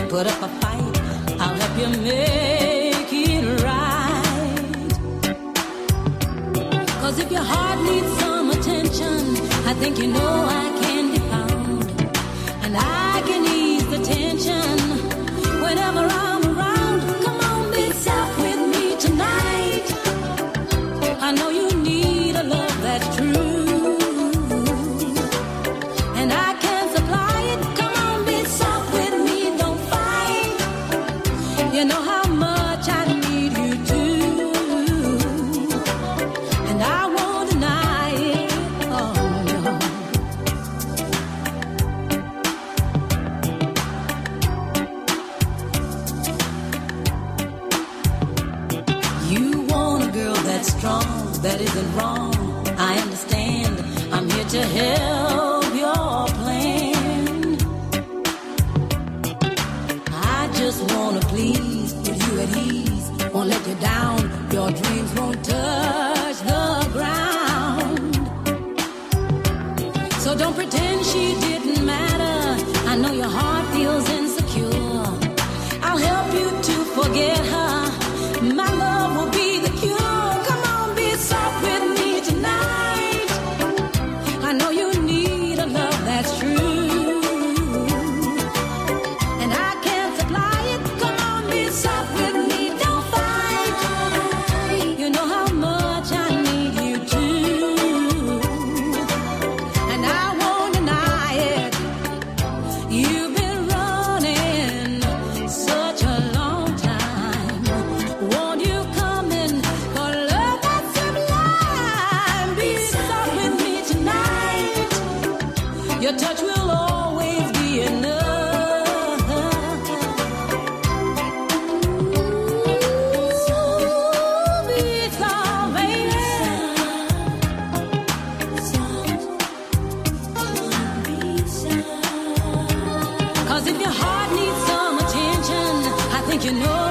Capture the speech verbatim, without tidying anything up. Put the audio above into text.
put up a fight, I'll help you make it right. 'Cause if your heart needs some attention, I think you know I can be found. And I can ease the tension whenever I'm around. Come on, be soft with me tonight. I know you need a love that's true, and I can supply it. Come on, be soft with me, don't fight. You know how much I need you to, and I won't deny it. Oh no. You want a girl that's strong, that isn't wrong. I understand. I'm here to help your plan. I just wanna please, put you at ease, won't let you down. Your dreams won't touch the ground. So don't pretend she didn't matter. I know your heart feels insecure. I'll help you to forget her. My love will be the cure. Come on, be soft with me tonight. I know you need a love that's true, and I can supply it. Come on, be soft with me, don't fight. You know how much I need you to, and I won't deny it. You've been running such a long time. Won't you come in for love that's sublime? Be soft with me tonight. Your touch will always be enough. Ooh, be soft, baby. 'Cause if your heart needs some attention, I think you know